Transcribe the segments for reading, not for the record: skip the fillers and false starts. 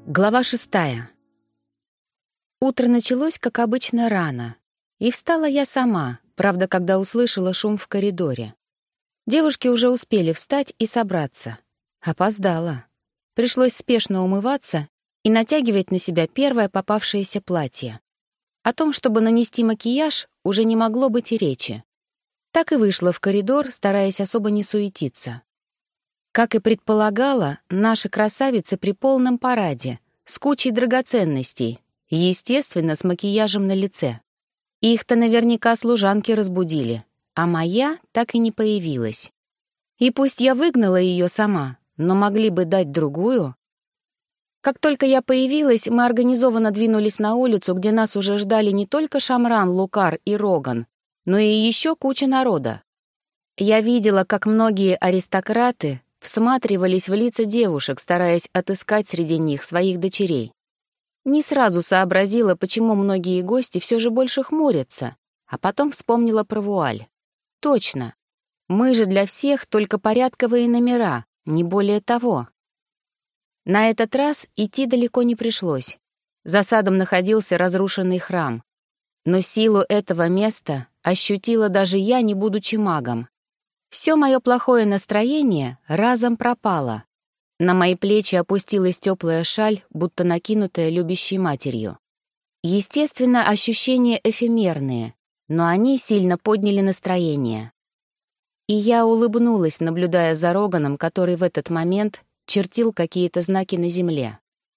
Глава 6. Утро началось, как обычно, рано. И встала я сама, правда, когда услышала шум в коридоре. Девушки уже успели встать и собраться. Опоздала. Пришлось спешно умываться и натягивать на себя первое попавшееся платье. О том, чтобы нанести макияж, уже не могло быть и речи. Так и вышла в коридор, стараясь особо не суетиться. Как и предполагала, наши красавицы при полном параде, с кучей драгоценностей, естественно, с макияжем на лице. Их-то наверняка служанки разбудили, а моя так и не появилась. И пусть я выгнала ее сама, но могли бы дать другую. Как только я появилась, мы организованно двинулись на улицу, где нас уже ждали не только Шамран, Лукар и Роган, но и еще куча народа. Я видела, как многие аристократы всматривались в лица девушек, стараясь отыскать среди них своих дочерей. Не сразу сообразила, почему многие гости все же больше хмурятся, а потом вспомнила про вуаль. Точно. Мы же для всех только порядковые номера, не более того. На этот раз идти далеко не пришлось. За садом находился разрушенный храм. Но силу этого места ощутила даже я, не будучи магом. Все мое плохое настроение разом пропало. На мои плечи опустилась теплая шаль, будто накинутая любящей матерью. Естественно, ощущения эфемерные, но они сильно подняли настроение. И я улыбнулась, наблюдая за Роганом, который в этот момент чертил какие-то знаки на земле.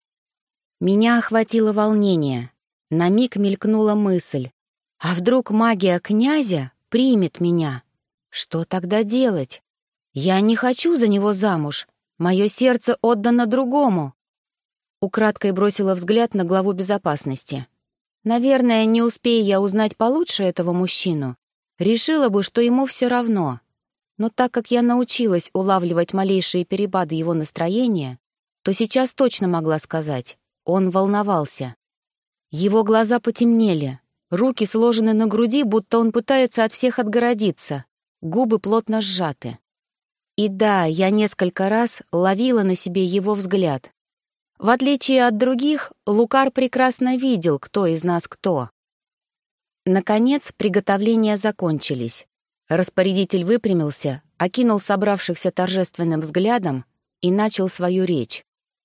Меня охватило волнение. На миг мелькнула мысль: а вдруг магия князя примет меня? Что тогда делать? Я не хочу за него замуж. Мое сердце отдано другому. Украдкой бросила взгляд на главу безопасности. Наверное, не успея я узнать получше этого мужчину, решила бы, что ему все равно. Но так как я научилась улавливать малейшие перепады его настроения, то сейчас точно могла сказать: он волновался. Его глаза потемнели, руки сложены на груди, будто он пытается от всех отгородиться. Губы плотно сжаты. И да, я несколько раз ловила на себе его взгляд. В отличие от других, Лукар прекрасно видел, кто из нас кто. Наконец, приготовления закончились. Распорядитель выпрямился, окинул собравшихся торжественным взглядом и начал свою речь.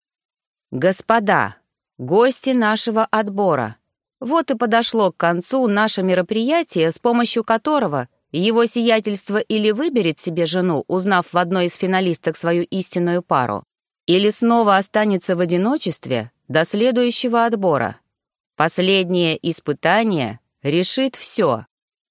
«Господа, гости нашего отбора, вот и подошло к концу наше мероприятие, с помощью которого его сиятельство или выберет себе жену, узнав в одной из финалисток свою истинную пару, или снова останется в одиночестве до следующего отбора. Последнее испытание решит все.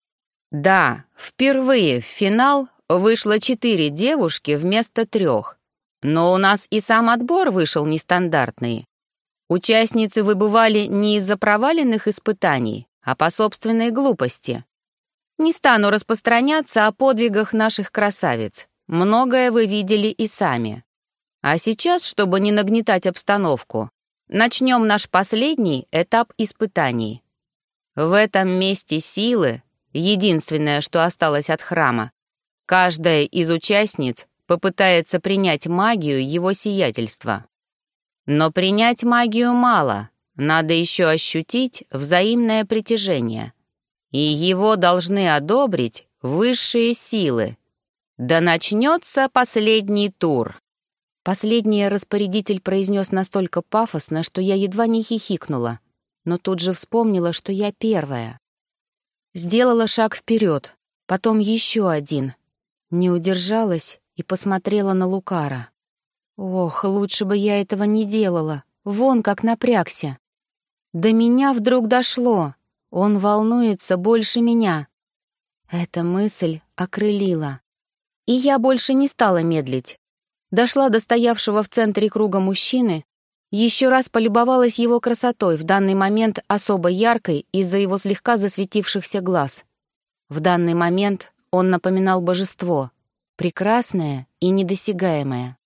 Да, впервые в финал вышло 4 девушки вместо 3, но у нас и сам отбор вышел нестандартный. Участницы выбывали не из-за проваленных испытаний, а по собственной глупости. Не стану распространяться о подвигах наших красавиц. Многое вы видели и сами. А сейчас, чтобы не нагнетать обстановку, начнем наш последний этап испытаний. В этом месте силы, единственное, что осталось от храма, каждая из участниц попытается принять магию его сиятельства. Но принять магию мало, надо еще ощутить взаимное притяжение. И его должны одобрить высшие силы. Да начнется последний тур. Последнее распорядитель произнес настолько пафосно, что я едва не хихикнула, но тут же вспомнила, что я первая. Сделала шаг вперед, потом еще один. Не удержалась и посмотрела на Лукара. Ох, лучше бы я этого не делала, вон как напрягся. До меня вдруг дошло. Он волнуется больше меня. Эта мысль окрылила. И я больше не стала медлить. Дошла до стоявшего в центре круга мужчины, еще раз полюбовалась его красотой, в данный момент особо яркой из-за его слегка засветившихся глаз. В данный момент он напоминал божество, прекрасное и недосягаемое.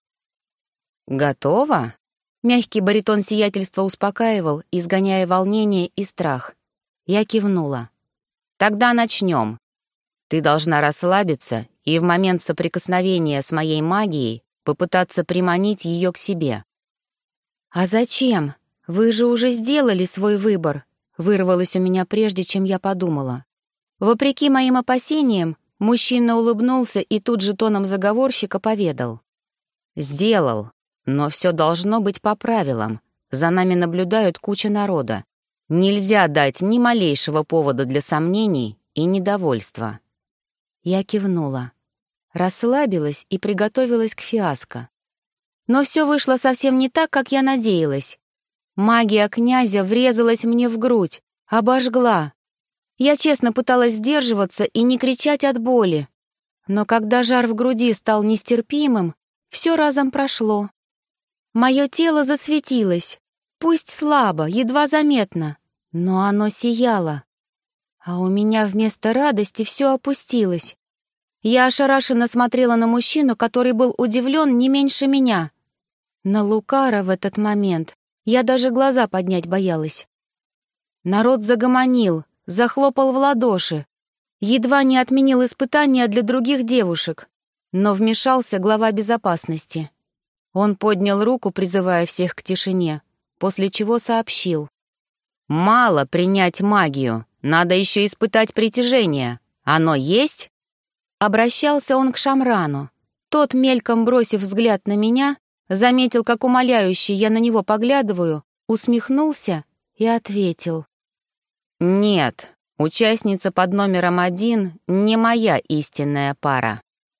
«Готово?» Мягкий баритон сиятельства успокаивал, изгоняя волнение и страх. Я кивнула. «Тогда начнем. Ты должна расслабиться и в момент соприкосновения с моей магией попытаться приманить ее к себе. «А зачем? Вы же уже сделали свой выбор», — вырвалось у меня прежде, чем я подумала. Вопреки моим опасениям, мужчина улыбнулся и тут же тоном заговорщика поведал. «Сделал, но все должно быть по правилам. За нами наблюдают куча народа. Нельзя дать ни малейшего повода для сомнений и недовольства». Я кивнула, расслабилась и приготовилась к фиаско. Но все вышло совсем не так, как я надеялась. Магия князя врезалась мне в грудь, обожгла. Я честно пыталась сдерживаться и не кричать от боли. Но когда жар в груди стал нестерпимым, все разом прошло. Мое тело засветилось, пусть слабо, едва заметно, но оно сияло. А у меня вместо радости все опустилось. Я ошарашенно смотрела на мужчину, который был удивлен не меньше меня. На Лукара в этот момент я даже глаза поднять боялась. Народ загомонил, захлопал в ладоши, едва не отменил испытания для других девушек, но вмешался глава безопасности. Он поднял руку, призывая всех к тишине, после чего сообщил. «Мало принять магию, надо еще испытать притяжение. Оно есть?» Обращался он к Шамрану. Тот, мельком бросив взгляд на меня, заметил, как умоляюще я на него поглядываю, усмехнулся и ответил. «Нет, участница под номером 1 не моя истинная пара».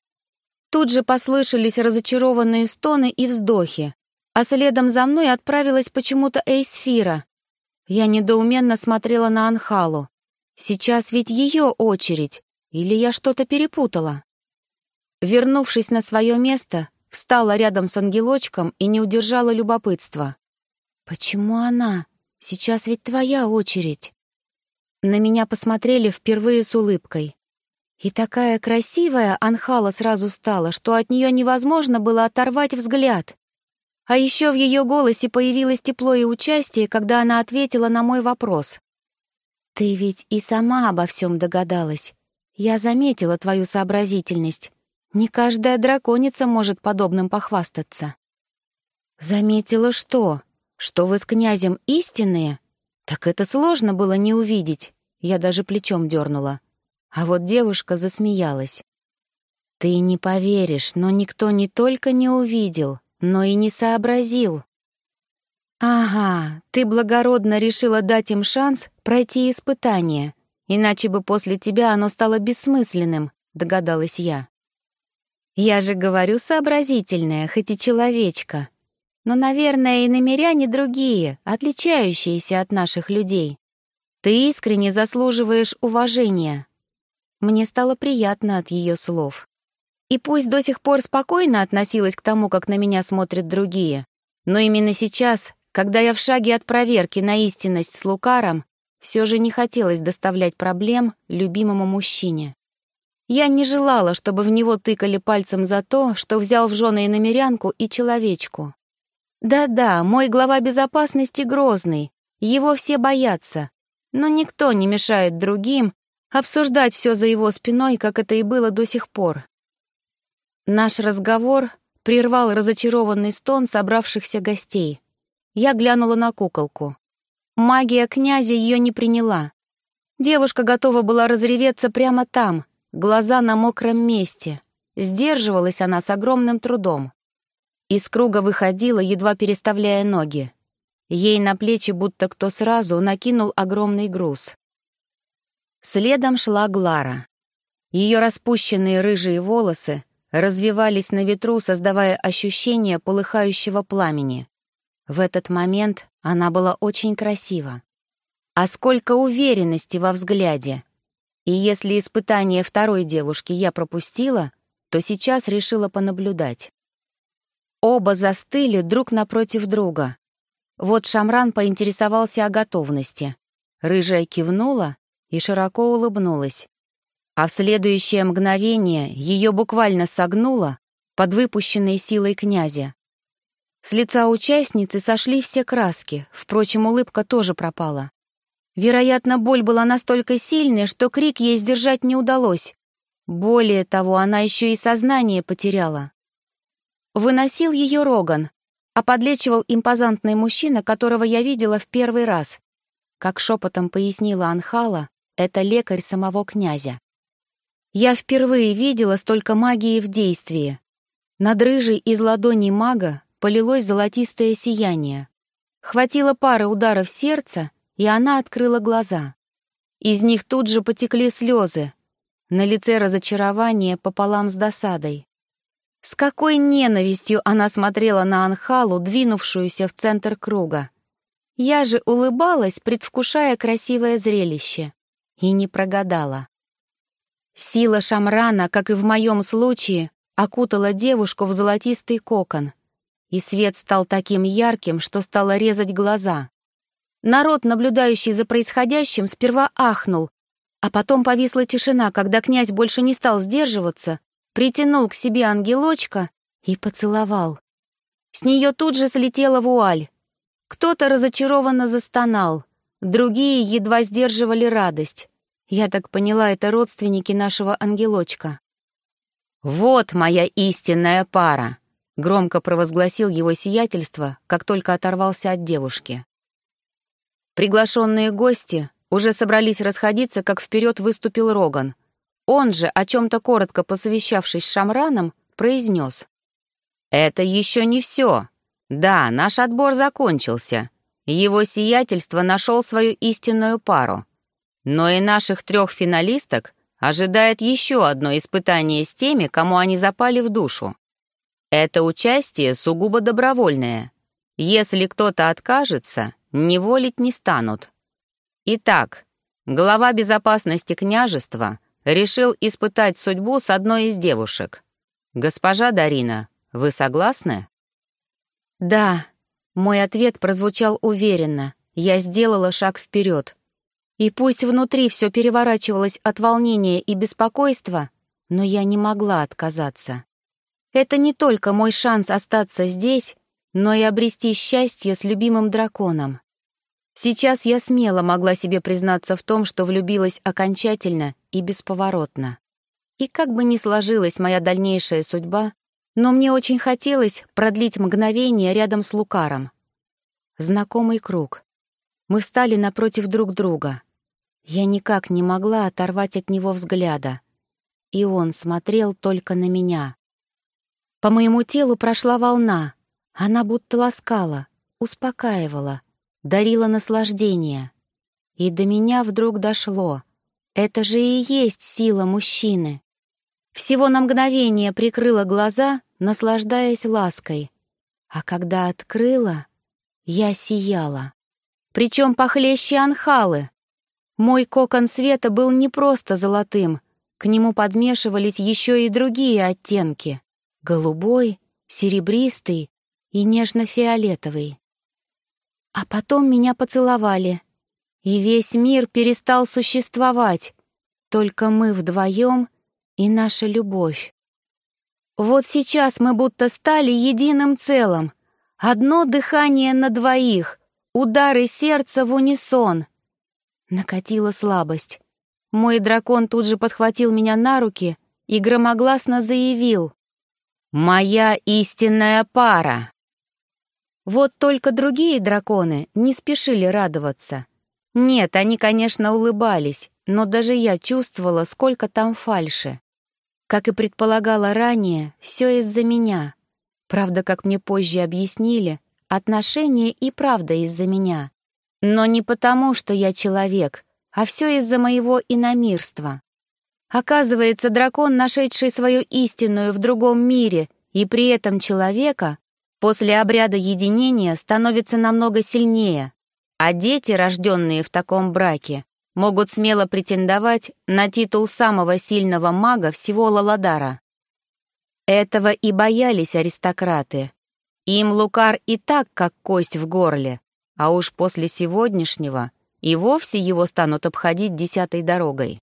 Тут же послышались разочарованные стоны и вздохи, а следом за мной отправилась почему-то Эйсфира. Я недоуменно смотрела на Анхалу. Сейчас ведь ее очередь, или я что-то перепутала? Вернувшись на свое место, встала рядом с ангелочком и не удержала любопытства. «Почему она? Сейчас ведь твоя очередь». На меня посмотрели впервые с улыбкой. И такая красивая Анхала сразу стала, что от нее невозможно было оторвать взгляд. А еще в ее голосе появилось тепло и участие, когда она ответила на мой вопрос. «Ты ведь и сама обо всем догадалась. Я заметила твою сообразительность. Не каждая драконица может подобным похвастаться». «Заметила что? Что вы с князем истинные? Так это сложно было не увидеть». Я даже плечом дернула. А вот девушка засмеялась. «Ты не поверишь, но никто не только не увидел, но и не сообразил». «Ага, ты благородно решила дать им шанс пройти испытание, иначе бы после тебя оно стало бессмысленным», — догадалась я. «Я же говорю сообразительная, хоть и человечка. Но, наверное, и намеряне другие, отличающиеся от наших людей. Ты искренне заслуживаешь уважения». Мне стало приятно от ее слов. И пусть до сих пор спокойно относилась к тому, как на меня смотрят другие, но именно сейчас, когда я в шаге от проверки на истинность с Лукаром, все же не хотелось доставлять проблем любимому мужчине. Я не желала, чтобы в него тыкали пальцем за то, что взял в жены иномерянку и человечку. Да-да, мой глава безопасности грозный, его все боятся, но никто не мешает другим обсуждать все за его спиной, как это и было до сих пор. Наш разговор прервал разочарованный стон собравшихся гостей. Я глянула на куколку. Магия князя ее не приняла. Девушка готова была разреветься прямо там, глаза на мокром месте. Сдерживалась она с огромным трудом. Из круга выходила, едва переставляя ноги. Ей на плечи будто кто сразу накинул огромный груз. Следом шла Глара. Ее распущенные рыжие волосы развивались на ветру, создавая ощущение полыхающего пламени. В этот момент она была очень красива. А сколько уверенности во взгляде! И если испытание второй девушки я пропустила, то сейчас решила понаблюдать. Оба застыли друг напротив друга. Вот Шамран поинтересовался о готовности. Рыжая кивнула и широко улыбнулась. А в следующее мгновение ее буквально согнуло под выпущенной силой князя. С лица участницы сошли все краски, впрочем, улыбка тоже пропала. Вероятно, боль была настолько сильной, что крик ей сдержать не удалось. Более того, она еще и сознание потеряла. Выносил ее Роган. а подлечивал импозантный мужчина, которого я видела в первый раз. Как шепотом пояснила Анхала, это лекарь самого князя. Я впервые видела столько магии в действии. Над рыжей из ладоней мага полилось золотистое сияние. Хватило пары ударов сердца, и она открыла глаза. Из них тут же потекли слезы. На лице разочарование пополам с досадой. С какой ненавистью она смотрела на Анхалу, двинувшуюся в центр круга. Я же улыбалась, предвкушая красивое зрелище. И не прогадала. Сила Шамрана, как и в моем случае, окутала девушку в золотистый кокон. И свет стал таким ярким, что стало резать глаза. Народ, наблюдающий за происходящим, сперва ахнул, а потом повисла тишина, когда князь больше не стал сдерживаться, притянул к себе ангелочка и поцеловал. С нее тут же слетела вуаль. Кто-то разочарованно застонал, другие едва сдерживали радость. Я так поняла, это родственники нашего ангелочка. «Вот моя истинная пара!» — громко провозгласил его сиятельство, как только оторвался от девушки. Приглашенные гости уже собрались расходиться, как вперед выступил Роган. Он же, о чем-то коротко посовещавшись с Шамраном, произнес: «Это еще не все. Да, наш отбор закончился. Его сиятельство нашел свою истинную пару. Но и наших 3 финалисток ожидает еще одно испытание с теми, кому они запали в душу. Это участие сугубо добровольное. Если кто-то откажется, неволить не станут. Итак, глава безопасности княжества решил испытать судьбу с одной из девушек. Госпожа Дарина, вы согласны?» «Да», — мой ответ прозвучал уверенно. Я сделала шаг вперед. И пусть внутри все переворачивалось от волнения и беспокойства, но я не могла отказаться. Это не только мой шанс остаться здесь, но и обрести счастье с любимым драконом. Сейчас я смело могла себе признаться в том, что влюбилась окончательно и бесповоротно. И как бы ни сложилась моя дальнейшая судьба, но мне очень хотелось продлить мгновение рядом с Лукаром. Знакомый круг. Мы встали напротив друг друга. Я никак не могла оторвать от него взгляда. И он смотрел только на меня. По моему телу прошла волна. Она будто ласкала, успокаивала, дарила наслаждение. И до меня вдруг дошло. Это же и есть сила мужчины. Всего на мгновение прикрыла глаза, наслаждаясь лаской. А когда открыла, я сияла. Причем похлеще Анхалы. Мой кокон света был не просто золотым, к нему подмешивались еще и другие оттенки. Голубой, серебристый и нежно-фиолетовый. А потом меня поцеловали, и весь мир перестал существовать, только мы вдвоем и наша любовь. Вот сейчас мы будто стали единым целым, одно дыхание на двоих, удары сердца в унисон. Накатила слабость. Мой дракон тут же подхватил меня на руки и громогласно заявил: «Моя истинная пара!» Вот только другие драконы не спешили радоваться. Нет, они, конечно, улыбались, но даже я чувствовала, сколько там фальши. Как и предполагала ранее, все из-за меня. Правда, как мне позже объяснили, отношения и правда из-за меня. Но не потому, что я человек, а все из-за моего иномирства. Оказывается, дракон, нашедший свою истинную в другом мире и при этом человека, после обряда единения становится намного сильнее, а дети, рожденные в таком браке, могут смело претендовать на титул самого сильного мага всего Лаладара. Этого и боялись аристократы. Им Лукар и так как кость в горле, а уж после сегодняшнего и вовсе его станут обходить 10-й дорогой.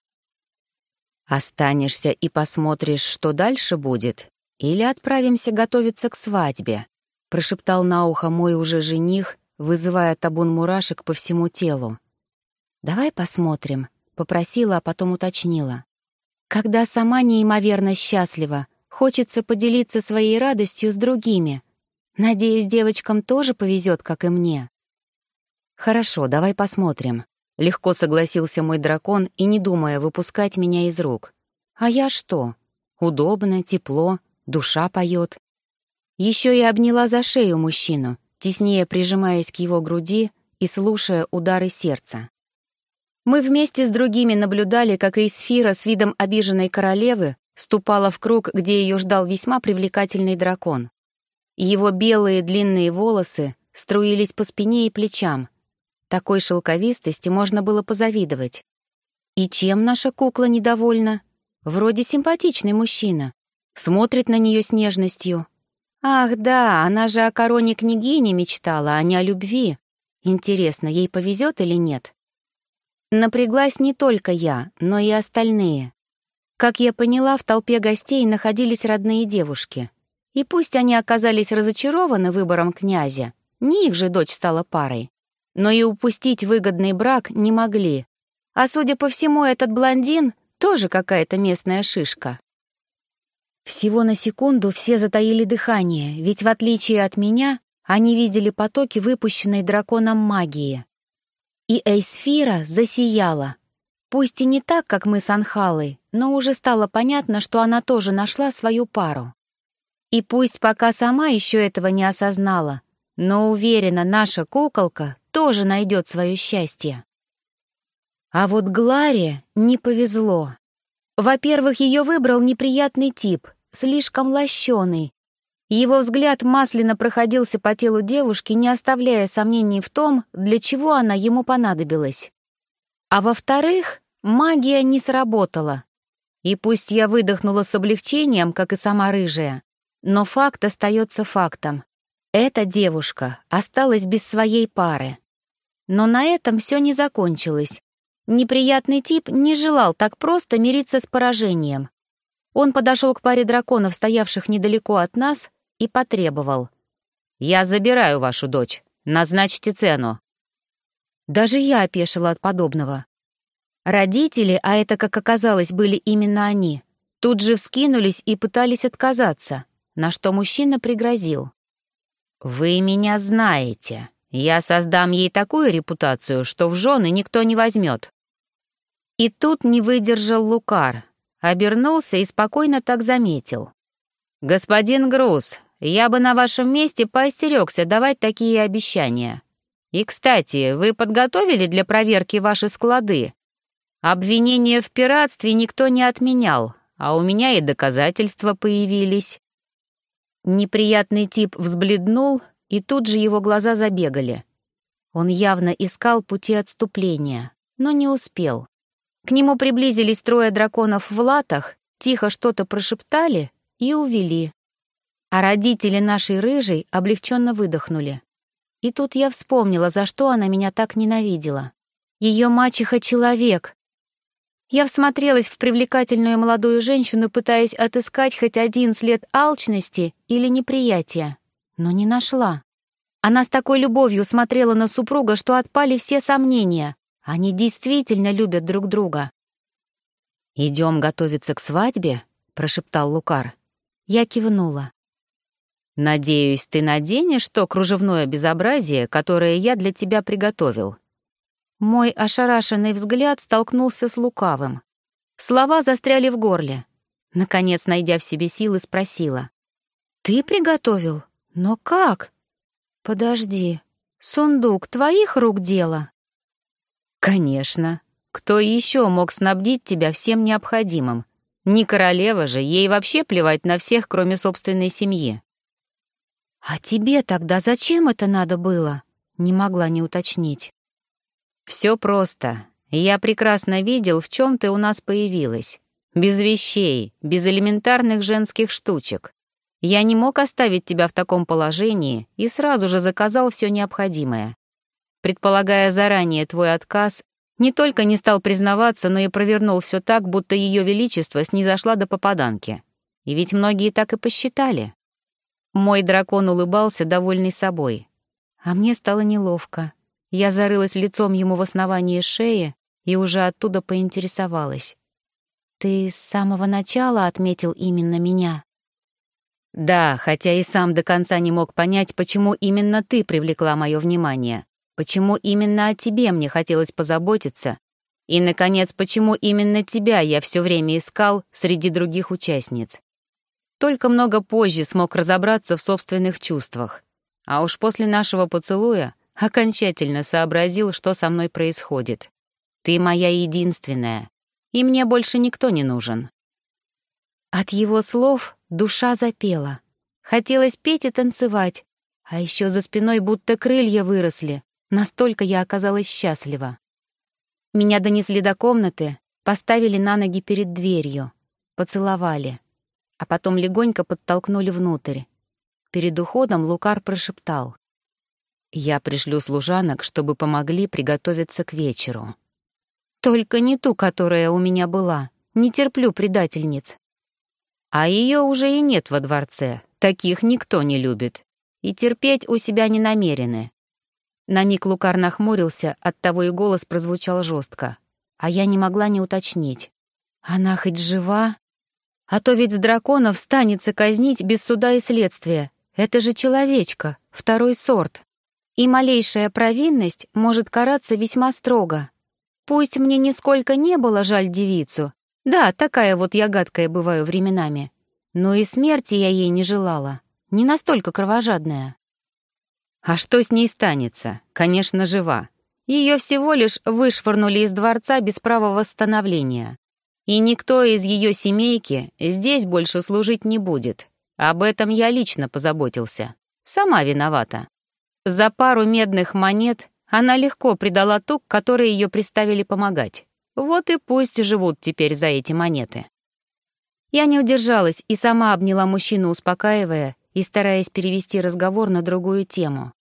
«Останешься и посмотришь, что дальше будет, или отправимся готовиться к свадьбе», прошептал на ухо мой уже жених, вызывая табун мурашек по всему телу. «Давай посмотрим», — попросила, а потом уточнила. «Когда сама неимоверно счастлива, хочется поделиться своей радостью с другими. Надеюсь, девочкам тоже повезет, как и мне. Хорошо, давай посмотрим. Легко согласился мой дракон и не думая выпускать меня из рук. А я что? Удобно, тепло, душа поет. Еще и обняла за шею мужчину, теснее прижимаясь к его груди и слушая удары сердца. Мы вместе с другими наблюдали, как Эйсфира с видом обиженной королевы ступала в круг, где ее ждал весьма привлекательный дракон. Его белые длинные волосы струились по спине и плечам. Такой шелковистости можно было позавидовать. И чем наша кукла недовольна? Вроде симпатичный мужчина. Смотрит на нее с нежностью. Ах да, она же о короне княгини мечтала, а не о любви. Интересно, ей повезет или нет? Напряглась не только я, но и остальные. Как я поняла, в толпе гостей находились родные девушки. И пусть они оказались разочарованы выбором князя, не их же дочь стала парой, но и упустить выгодный брак не могли. А судя по всему, этот блондин тоже какая-то местная шишка. Всего на секунду все затаили дыхание, ведь в отличие от меня, они видели потоки выпущенной драконом магии. И Эйсфира засияла. Пусть и не так, как мы с Анхалой, но уже стало понятно, что она тоже нашла свою пару. И пусть пока сама еще этого не осознала, но уверена, наша куколка тоже найдет свое счастье. А вот Гларе не повезло. Во-первых, ее выбрал неприятный тип, слишком лощеный. Его взгляд масляно проходился по телу девушки, не оставляя сомнений в том, для чего она ему понадобилась. А во-вторых, магия не сработала. И пусть я выдохнула с облегчением, как и сама рыжая, но факт остается фактом. Эта девушка осталась без своей пары. Но на этом все не закончилось. Неприятный тип не желал так просто мириться с поражением. Он подошел к паре драконов, стоявших недалеко от нас, и потребовал. «Я забираю вашу дочь. Назначьте цену». Даже я опешила от подобного. Родители, а это, как оказалось, были именно они, тут же вскинулись и пытались отказаться, на что мужчина пригрозил. «Вы меня знаете. Я создам ей такую репутацию, что в жены никто не возьмет». И тут не выдержал Лукар, обернулся и спокойно так заметил. «Господин Груз, я бы на вашем месте поостерегся давать такие обещания. И, кстати, вы подготовили для проверки ваши склады? Обвинения в пиратстве никто не отменял, а у меня и доказательства появились». Неприятный тип взбледнул, и тут же его глаза забегали. Он явно искал пути отступления, но не успел. К нему приблизились трое драконов в латах, тихо что-то прошептали и увели. А родители нашей рыжей облегченно выдохнули. И тут я вспомнила, за что она меня так ненавидела. Ее мачеха — человек. Я всмотрелась в привлекательную молодую женщину, пытаясь отыскать хоть один след алчности или неприятия, но не нашла. Она с такой любовью смотрела на супруга, что отпали все сомнения. Они действительно любят друг друга. «Идем готовиться к свадьбе?» — прошептал Лукар. Я кивнула. «Надеюсь, ты наденешь то кружевное безобразие, которое я для тебя приготовил». Мой ошарашенный взгляд столкнулся с лукавым. Слова застряли в горле. Наконец, найдя в себе силы, спросила. «Ты приготовил? Но как?» «Подожди, сундук твоих рук дело?» «Конечно. Кто еще мог снабдить тебя всем необходимым? Не королева же, ей вообще плевать на всех, кроме собственной семьи». «А тебе тогда зачем это надо было?» Не могла не уточнить. «Все просто. Я прекрасно видел, в чем ты у нас появилась. Без вещей, без элементарных женских штучек. Я не мог оставить тебя в таком положении и сразу же заказал все необходимое. Предполагая заранее твой отказ, не только не стал признаваться, но и провернул все так, будто ее величество снизошла до попаданки. И ведь многие так и посчитали». Мой дракон улыбался, довольный собой. А мне стало неловко. Я зарылась лицом ему в основание шеи и уже оттуда поинтересовалась. «Ты с самого начала отметил именно меня?» Да, хотя и сам до конца не мог понять, почему именно ты привлекла мое внимание, почему именно о тебе мне хотелось позаботиться, и, наконец, почему именно тебя я все время искал среди других участниц. Только много позже смог разобраться в собственных чувствах, а уж после нашего поцелуя окончательно сообразил, что со мной происходит. Ты моя единственная, и мне больше никто не нужен». От его слов душа запела. Хотелось петь и танцевать, а еще за спиной будто крылья выросли, настолько я оказалась счастлива. Меня донесли до комнаты, поставили на ноги перед дверью, поцеловали, а потом легонько подтолкнули внутрь. Перед уходом Лукар прошептал: «Я пришлю служанок, чтобы помогли приготовиться к вечеру». Только не ту, которая у меня была. Не терплю предательниц. А ее уже и нет во дворце. Таких никто не любит. И терпеть у себя не намерены. На миг Лукар нахмурился, оттого и голос прозвучал жестко. А я не могла не уточнить. Она хоть жива? А то ведь с драконов станется казнить без суда и следствия. Это же человечка, второй сорт. И малейшая провинность может караться весьма строго. Пусть мне нисколько не было жаль девицу, да, такая вот я гадкая бываю временами, но и смерти я ей не желала, не настолько кровожадная. А что с ней станется? Конечно, жива. Ее всего лишь вышвырнули из дворца без права восстановления. И никто из ее семейки здесь больше служить не будет. Об этом я лично позаботился. Сама виновата. За пару медных монет она легко предала ту, которой ее приставили помогать. Вот и пусть живут теперь за эти монеты. Я не удержалась и сама обняла мужчину, успокаивая и стараясь перевести разговор на другую тему.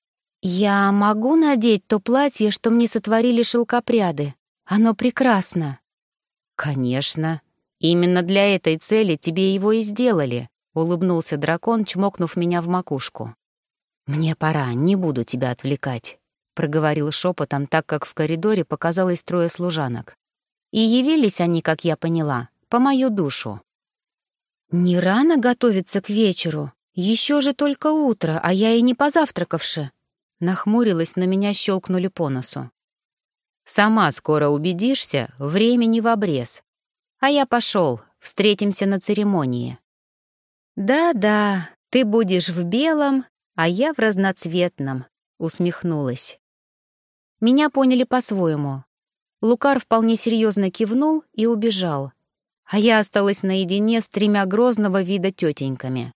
«Я могу надеть то платье, что мне сотворили шелкопряды? Оно прекрасно». «Конечно. Именно для этой цели тебе его и сделали», — улыбнулся дракон, чмокнув меня в макушку. «Мне пора, не буду тебя отвлекать», — проговорил шепотом, так как в коридоре показалось 3 служанок. И явились они, как я поняла, по мою душу. «Не рано готовиться к вечеру? Еще же только утро, а я и не позавтракавши». Нахмурилась, но меня щелкнули по носу. «Сама скоро убедишься, времени в обрез. А я пошел, встретимся на церемонии». «Да-да, ты будешь в белом, а я в разноцветном», — усмехнулась. Меня поняли по-своему. Лукар вполне серьезно кивнул и убежал, а я осталась наедине с 3 грозного вида тетеньками.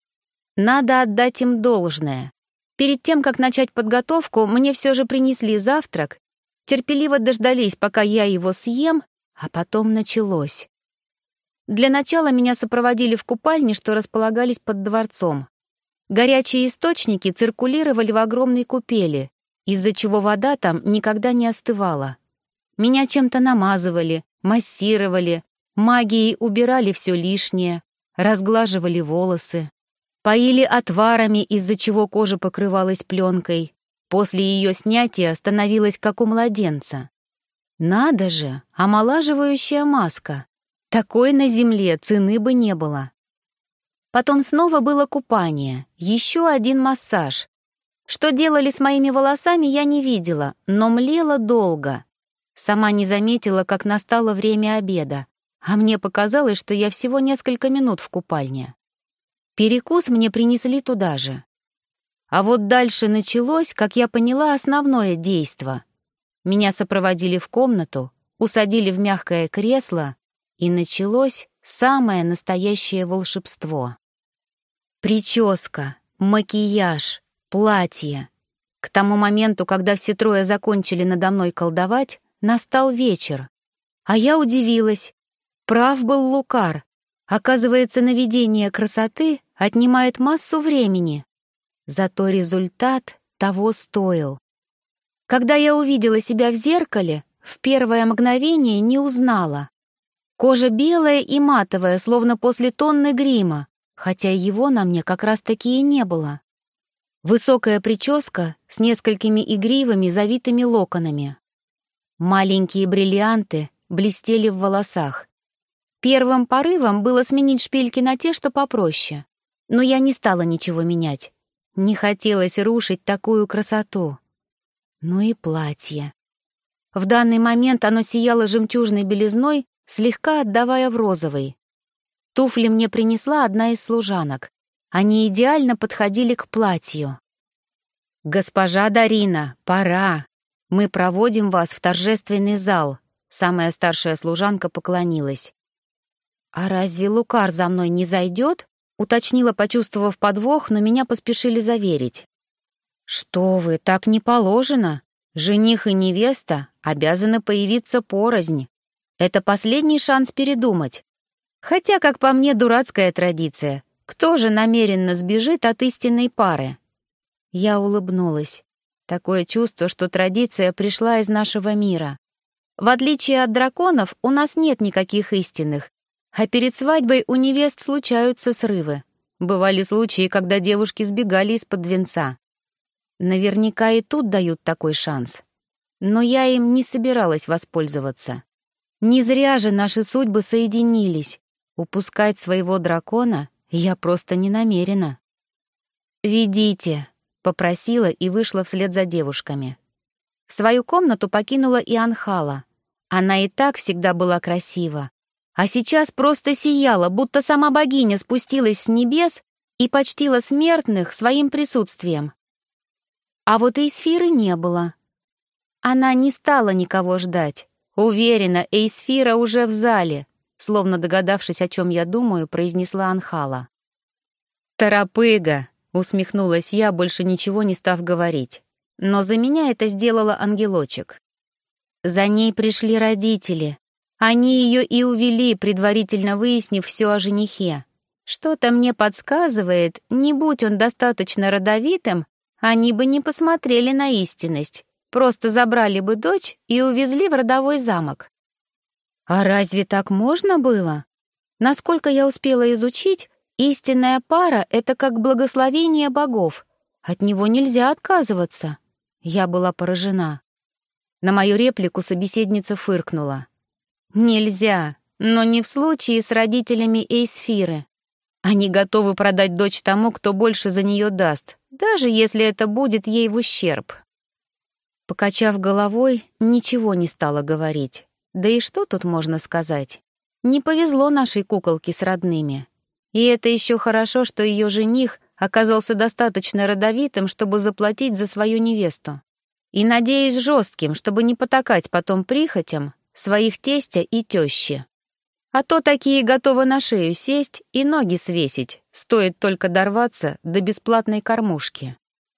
Надо отдать им должное. Перед тем, как начать подготовку, мне все же принесли завтрак, терпеливо дождались, пока я его съем, а потом началось. Для начала меня сопроводили в купальни, что располагались под дворцом. Горячие источники циркулировали в огромной купели, из-за чего вода там никогда не остывала. Меня чем-то намазывали, массировали, магией убирали все лишнее, разглаживали волосы, поили отварами, из-за чего кожа покрывалась пленкой. После ее снятия становилась как у младенца. Надо же, омолаживающая маска. Такой на земле цены бы не было. Потом снова было купание, еще один массаж. Что делали с моими волосами, я не видела, но млела долго. Сама не заметила, как настало время обеда, а мне показалось, что я всего несколько минут в купальне. Перекус мне принесли туда же. А вот дальше началось, как я поняла, основное действо. Меня сопроводили в комнату, усадили в мягкое кресло, и началось самое настоящее волшебство. Прическа, макияж, платье. К тому моменту, когда все 3 закончили надо мной колдовать, настал вечер. А я удивилась. Прав был Лукар. Оказывается, наведение красоты отнимает массу времени. Зато результат того стоил. Когда я увидела себя в зеркале, в первое мгновение не узнала. Кожа белая и матовая, словно после тонны грима, хотя его на мне как раз-таки и не было. Высокая прическа с несколькими игривыми завитыми локонами. Маленькие бриллианты блестели в волосах. Первым порывом было сменить шпильки на те, что попроще. Но я не стала ничего менять. Не хотелось рушить такую красоту. Ну и платье. В данный момент оно сияло жемчужной белизной, слегка отдавая в розовый. Туфли мне принесла одна из служанок. Они идеально подходили к платью. «Госпожа Дарина, пора. Мы проводим вас в торжественный зал», — самая старшая служанка поклонилась. «А разве Лукар за мной не зайдет?» — уточнила, почувствовав подвох, но меня поспешили заверить. «Что вы, так не положено. Жених и невеста обязаны появиться порознь. Это последний шанс передумать. Хотя, как по мне, дурацкая традиция. Кто же намеренно сбежит от истинной пары?» Я улыбнулась. Такое чувство, что традиция пришла из нашего мира. В отличие от драконов, у нас нет никаких истинных, а перед свадьбой у невест случаются срывы. Бывали случаи, когда девушки сбегали из-под венца. Наверняка и тут дают такой шанс. Но я им не собиралась воспользоваться. Не зря же наши судьбы соединились. Упускать своего дракона я просто не намерена. «Ведите», — попросила и вышла вслед за девушками. Свою комнату покинула и Анхала. Она и так всегда была красива, а сейчас просто сияла, будто сама богиня спустилась с небес и почтила смертных своим присутствием. А вот Эйсфиры не было. Она не стала никого ждать. Уверена, Эйсфира уже в зале, словно догадавшись, о чем я думаю, произнесла Анхала. «Торопыга!» — усмехнулась я, больше ничего не став говорить. Но за меня это сделала ангелочек. За ней пришли родители. Они ее и увели, предварительно выяснив все о женихе. Что-то мне подсказывает, не будь он достаточно родовитым, они бы не посмотрели на истинность, просто забрали бы дочь и увезли в родовой замок. А разве так можно было? Насколько я успела изучить, истинная пара — это как благословение богов. От него нельзя отказываться. Я была поражена. На мою реплику собеседница фыркнула. Нельзя, но не в случае с родителями Эйсфиры. Они готовы продать дочь тому, кто больше за нее даст, даже если это будет ей в ущерб. Покачав головой, ничего не стала говорить. Да и что тут можно сказать? Не повезло нашей куколке с родными. И это еще хорошо, что ее жених оказался достаточно родовитым, чтобы заплатить за свою невесту. И, надеюсь, жестким, чтобы не потакать потом прихотям своих тестя и тещи. А то такие готовы на шею сесть и ноги свесить, стоит только дорваться до бесплатной кормушки.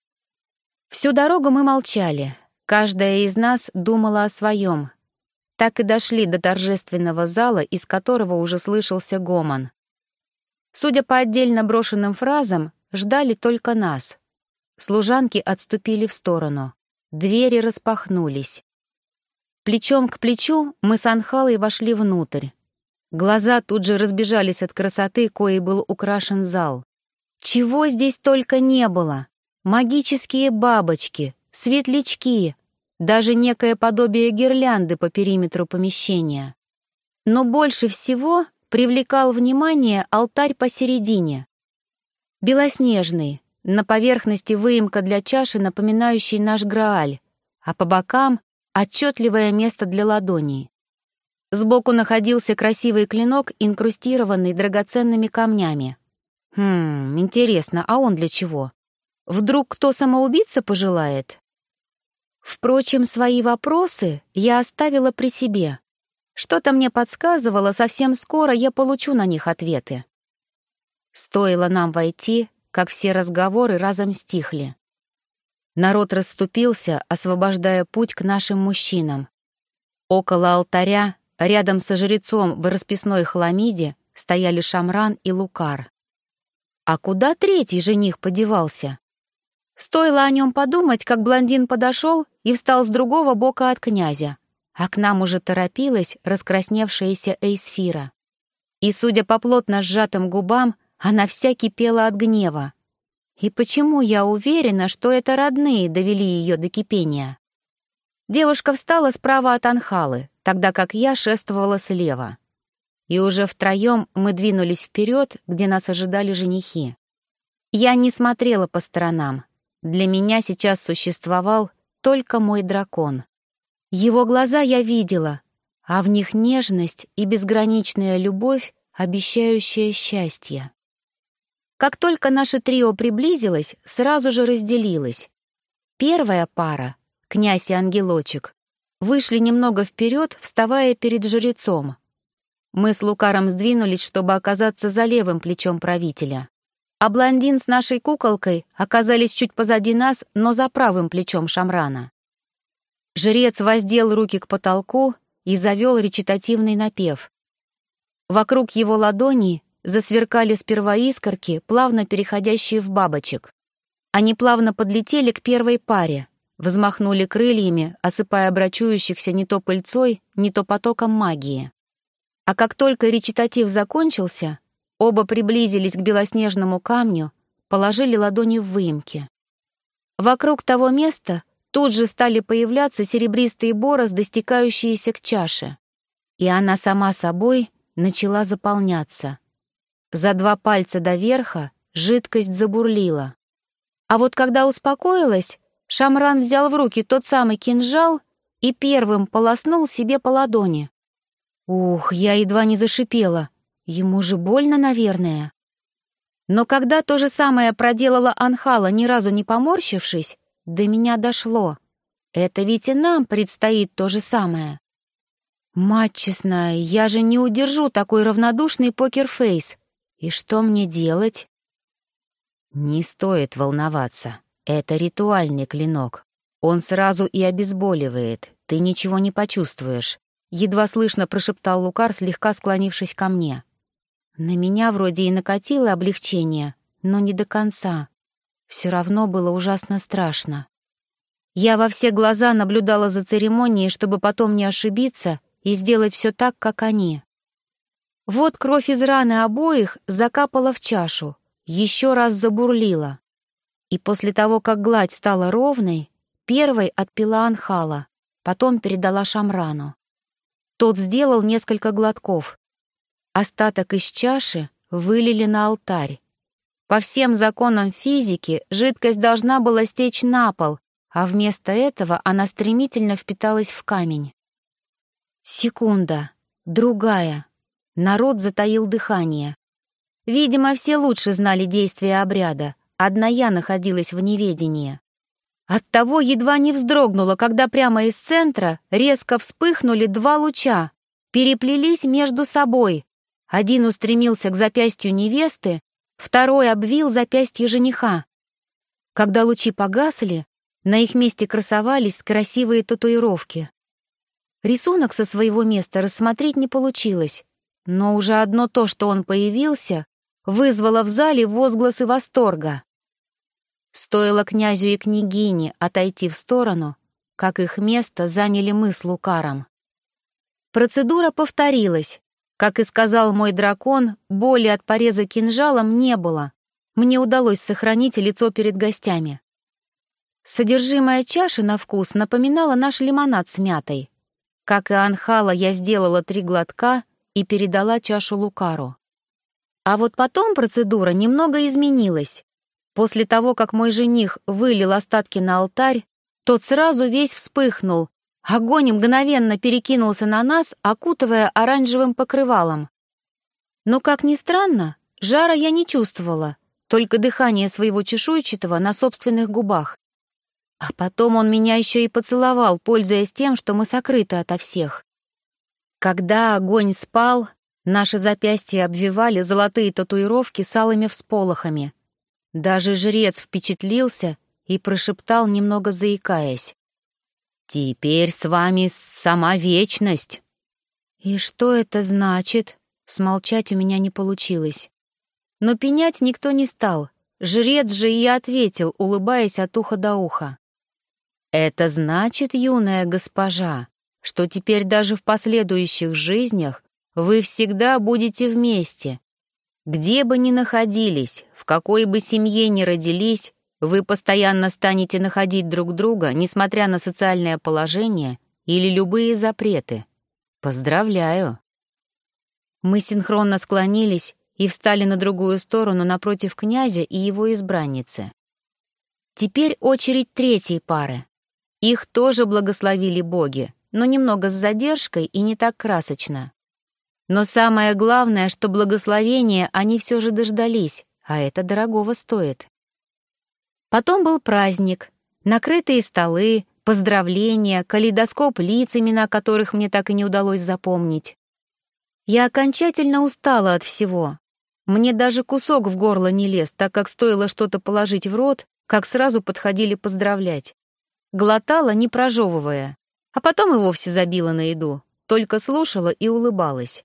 Всю дорогу мы молчали, каждая из нас думала о своем. Так и дошли до торжественного зала, из которого уже слышался гомон. Судя по отдельно брошенным фразам, ждали только нас. Служанки отступили в сторону. Двери распахнулись. Плечом к плечу мы с Анхалой вошли внутрь. Глаза тут же разбежались от красоты, коей был украшен зал. Чего здесь только не было! Магические бабочки, светлячки, даже некое подобие гирлянды по периметру помещения. Но больше всего привлекал внимание алтарь посередине. Белоснежный, на поверхности выемка для чаши, напоминающей наш Грааль, а по бокам — отчетливое место для ладоней. Сбоку находился красивый клинок, инкрустированный драгоценными камнями. Интересно, а он для чего? Вдруг кто самоубийца пожелает? Впрочем, свои вопросы я оставила при себе. Что-то мне подсказывало, совсем скоро я получу на них ответы. Стоило нам войти, как все разговоры разом стихли. Народ расступился, освобождая путь к нашим мужчинам. Около алтаря, рядом со жрецом в расписной хламиде, стояли Шамран и Лукар. А куда третий жених подевался? Стоило о нем подумать, как блондин подошел и встал с другого бока от князя, а к нам уже торопилась раскрасневшаяся Эйсфира. И, судя по плотно сжатым губам, она вся кипела от гнева. И почему я уверена, что это родные довели ее до кипения? Девушка встала справа от Анхалы, тогда как я шествовала слева. И уже втроем мы двинулись вперед, где нас ожидали женихи. Я не смотрела по сторонам. Для меня сейчас существовал только мой дракон. Его глаза я видела, а в них нежность и безграничная любовь, обещающая счастье. Как только наше трио приблизилось, сразу же разделилось. Первая пара, князь и ангелочек, вышли немного вперед, вставая перед жрецом. Мы с Лукаром сдвинулись, чтобы оказаться за левым плечом правителя. А блондин с нашей куколкой оказались чуть позади нас, но за правым плечом Шамрана. Жрец воздел руки к потолку и завел речитативный напев. Вокруг его ладони засверкали сперва искорки, плавно переходящие в бабочек. Они плавно подлетели к первой паре, взмахнули крыльями, осыпая брачующихся не то пыльцой, не то потоком магии. А как только речитатив закончился, оба приблизились к белоснежному камню, положили ладони в выемки. Вокруг того места тут же стали появляться серебристые борозды, стекающиеся к чаше. И она сама собой начала заполняться. За 2 пальца до верха жидкость забурлила. А вот когда успокоилась, Шамран взял в руки тот самый кинжал и первым полоснул себе по ладони. Ух, я едва не зашипела. Ему же больно, наверное. Но когда то же самое проделала Анхала, ни разу не поморщившись, до меня дошло. Это ведь и нам предстоит то же самое. Мать честная, я же не удержу такой равнодушный покерфейс. И что мне делать? Не стоит волноваться. Это ритуальный клинок. Он сразу и обезболивает. Ты ничего не почувствуешь. Едва слышно прошептал Лукар, слегка склонившись ко мне. На меня вроде и накатило облегчение, но не до конца. Все равно было ужасно страшно. Я во все глаза наблюдала за церемонией, чтобы потом не ошибиться и сделать все так, как они. Вот кровь из раны обоих закапала в чашу, еще раз забурлила. И после того, как гладь стала ровной, первой отпила Анхала, потом передала Шамрану. Тот сделал несколько глотков. Остаток из чаши вылили на алтарь. По всем законам физики жидкость должна была стечь на пол, а вместо этого она стремительно впиталась в камень. Секунда, другая. Народ затаил дыхание. Видимо, все лучше знали действия обряда, одна я находилась в неведении. Оттого едва не вздрогнула, когда прямо из центра резко вспыхнули 2 луча, переплелись между собой. Один устремился к запястью невесты, второй обвил запястье жениха. Когда лучи погасли, на их месте красовались красивые татуировки. Рисунок со своего места рассмотреть не получилось, но уже одно то, что он появился, вызвало в зале возгласы восторга. Стоило князю и княгине отойти в сторону, как их место заняли мы с Лукаром. Процедура повторилась. Как и сказал мой дракон, боли от пореза кинжалом не было. Мне удалось сохранить лицо перед гостями. Содержимое чаши на вкус напоминало наш лимонад с мятой. Как и Анхала, я сделала 3 глотка и передала чашу Лукару. А вот потом процедура немного изменилась. После того, как мой жених вылил остатки на алтарь, тот сразу весь вспыхнул. Огонь мгновенно перекинулся на нас, окутывая оранжевым покрывалом. Но, как ни странно, жара я не чувствовала, только дыхание своего чешуйчатого на собственных губах. А потом он меня еще и поцеловал, пользуясь тем, что мы сокрыты ото всех. Когда огонь спал, наши запястья обвивали золотые татуировки с алыми всполохами. Даже жрец впечатлился и прошептал, немного заикаясь: «Теперь с вами сама вечность». «И что это значит?» Смолчать у меня не получилось. Но пенять никто не стал. Жрец же и ответил, улыбаясь от уха до уха. «Это значит, юная госпожа, что теперь даже в последующих жизнях вы всегда будете вместе. Где бы ни находились, в какой бы семье ни родились, вы постоянно станете находить друг друга, несмотря на социальное положение или любые запреты. Поздравляю!» Мы синхронно склонились и встали на другую сторону напротив князя и его избранницы. Теперь очередь третьей пары. Их тоже благословили боги, но немного с задержкой и не так красочно. Но самое главное, что благословения они все же дождались, а это дорогого стоит. Потом был праздник, накрытые столы, поздравления, калейдоскоп лиц, имена которых мне так и не удалось запомнить. Я окончательно устала от всего. Мне даже кусок в горло не лез, так как стоило что-то положить в рот, как сразу подходили поздравлять. Глотала, не прожевывая, а потом и вовсе забила на еду, только слушала и улыбалась.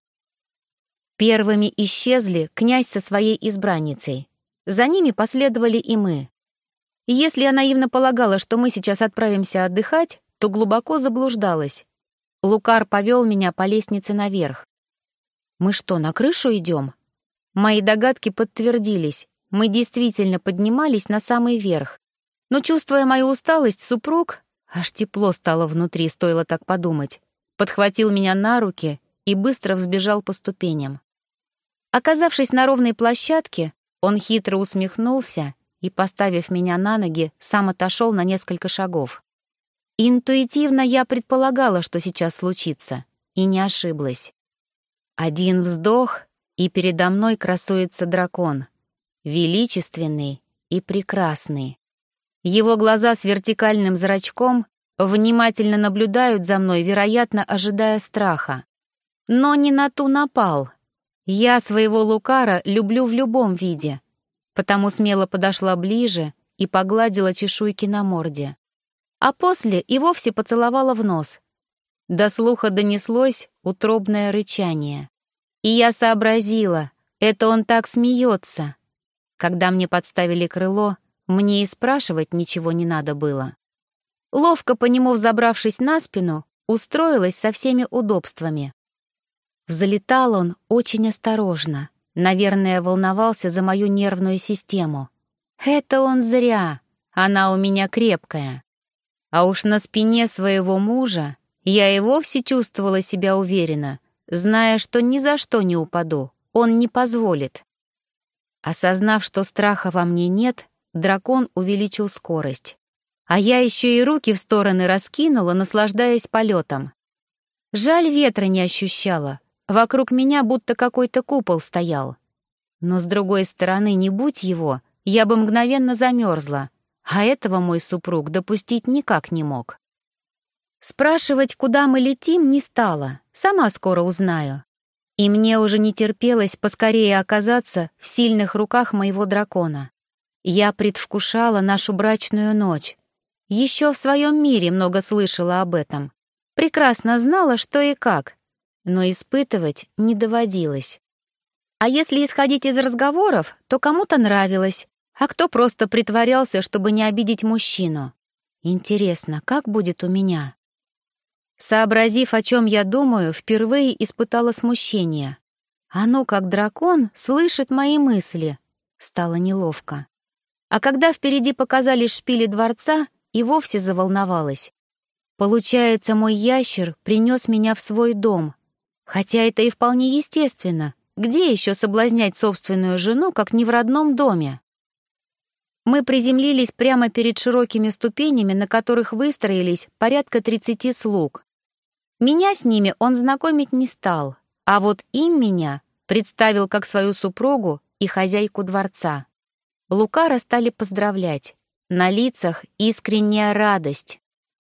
Первыми исчезли князь со своей избранницей. За ними последовали и мы. И если я наивно полагала, что мы сейчас отправимся отдыхать, то глубоко заблуждалась. Лукар повел меня по лестнице наверх. «Мы что, на крышу идем?» Мои догадки подтвердились. Мы действительно поднимались на самый верх. Но, чувствуя мою усталость, супруг, аж тепло стало внутри, стоило так подумать, подхватил меня на руки и быстро взбежал по ступеням. Оказавшись на ровной площадке, он хитро усмехнулся и, поставив меня на ноги, сам отошел на несколько шагов. Интуитивно я предполагала, что сейчас случится, и не ошиблась. Один вздох, и передо мной красуется дракон, величественный и прекрасный. Его глаза с вертикальным зрачком внимательно наблюдают за мной, вероятно, ожидая страха. Но не на ту напал. Я своего Лукара люблю в любом виде, потому смело подошла ближе и погладила чешуйки на морде. А после и вовсе поцеловала в нос. До слуха донеслось утробное рычание. И я сообразила, это он так смеется. Когда мне подставили крыло, мне и спрашивать ничего не надо было. Ловко по нему взобравшись на спину, устроилась со всеми удобствами. Взлетал он очень осторожно, наверное, волновался за мою нервную систему. Это он зря, она у меня крепкая. А уж на спине своего мужа я и вовсе чувствовала себя уверенно, зная, что ни за что не упаду, он не позволит. Осознав, что страха во мне нет, дракон увеличил скорость. А я еще и руки в стороны раскинула, наслаждаясь полетом. Жаль, ветра не ощущала. Вокруг меня будто какой-то купол стоял. Но с другой стороны, не будь его, я бы мгновенно замерзла, а этого мой супруг допустить никак не мог. Спрашивать, куда мы летим, не стала, сама скоро узнаю. И мне уже не терпелось поскорее оказаться в сильных руках моего дракона. Я предвкушала нашу брачную ночь. Еще в своем мире много слышала об этом. Прекрасно знала, что и как, но испытывать не доводилось. А если исходить из разговоров, то кому-то нравилось, а кто просто притворялся, чтобы не обидеть мужчину. Интересно, как будет у меня? Сообразив, о чем я думаю, впервые испытала смущение. А ну, как дракон слышит мои мысли. Стало неловко. А когда впереди показались шпили дворца, и вовсе заволновалась. Получается, мой ящер принес меня в свой дом. Хотя это и вполне естественно. Где еще соблазнять собственную жену, как не в родном доме? Мы приземлились прямо перед широкими ступенями, на которых выстроились порядка 30 слуг. Меня с ними он знакомить не стал, а вот им меня представил как свою супругу и хозяйку дворца. Лукара стали поздравлять. На лицах искренняя радость.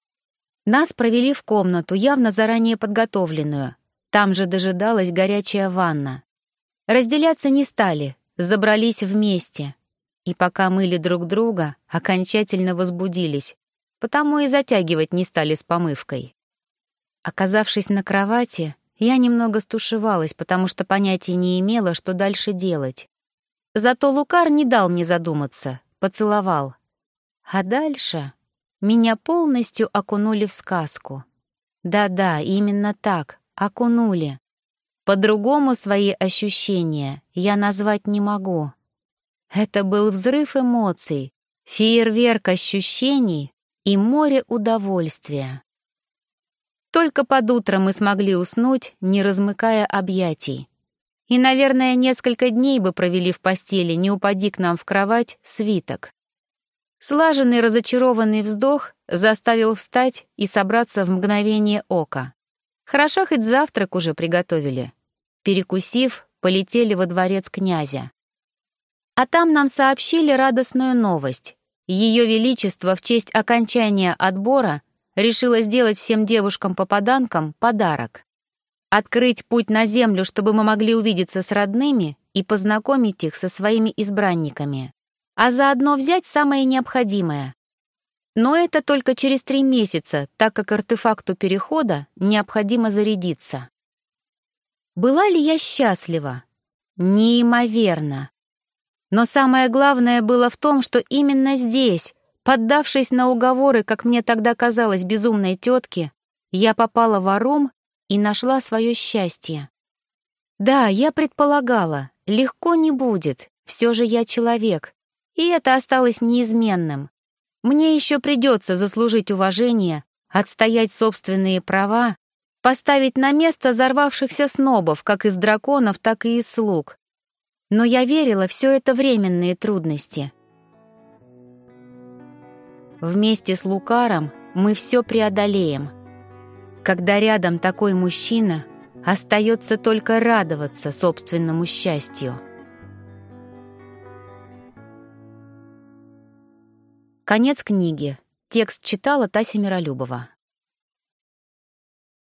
Нас провели в комнату, явно заранее подготовленную. Там же дожидалась горячая ванна. Разделяться не стали, забрались вместе. И пока мыли друг друга, окончательно возбудились, потому и затягивать не стали с помывкой. Оказавшись на кровати, я немного стушевалась, потому что понятия не имела, что дальше делать. Зато Лукар не дал мне задуматься, поцеловал. А дальше меня полностью окунули в сказку. Да-да, именно так, окунули. По-другому свои ощущения я назвать не могу. Это был взрыв эмоций, фейерверк ощущений и море удовольствия. Только под утро мы смогли уснуть, не размыкая объятий. И, наверное, несколько дней бы провели в постели, не упади к нам в кровать свиток. Слаженный разочарованный вздох заставил встать и собраться в мгновение ока. Хорошо, хоть завтрак уже приготовили. Перекусив, полетели во дворец князя. А там нам сообщили радостную новость. Ее Величество в честь окончания отбора решило сделать всем девушкам-попаданкам подарок. Открыть путь на землю, чтобы мы могли увидеться с родными и познакомить их со своими избранниками. А заодно взять самое необходимое. Но это только через 3 месяца, так как артефакту перехода необходимо зарядиться. Была ли я счастлива? Неимоверно. Но самое главное было в том, что именно здесь, поддавшись на уговоры, как мне тогда казалось, безумной тетки, я попала в Арум и нашла свое счастье. Да, я предполагала, легко не будет, все же я человек, и это осталось неизменным. Мне еще придется заслужить уважение, отстоять собственные права, поставить на место взорвавшихся снобов, как из драконов, так и из слуг. Но я верила, все это временные трудности. Вместе с Лукаром мы все преодолеем. Когда рядом такой мужчина, остается только радоваться собственному счастью. Конец книги. Текст читала Тася Миролюбова.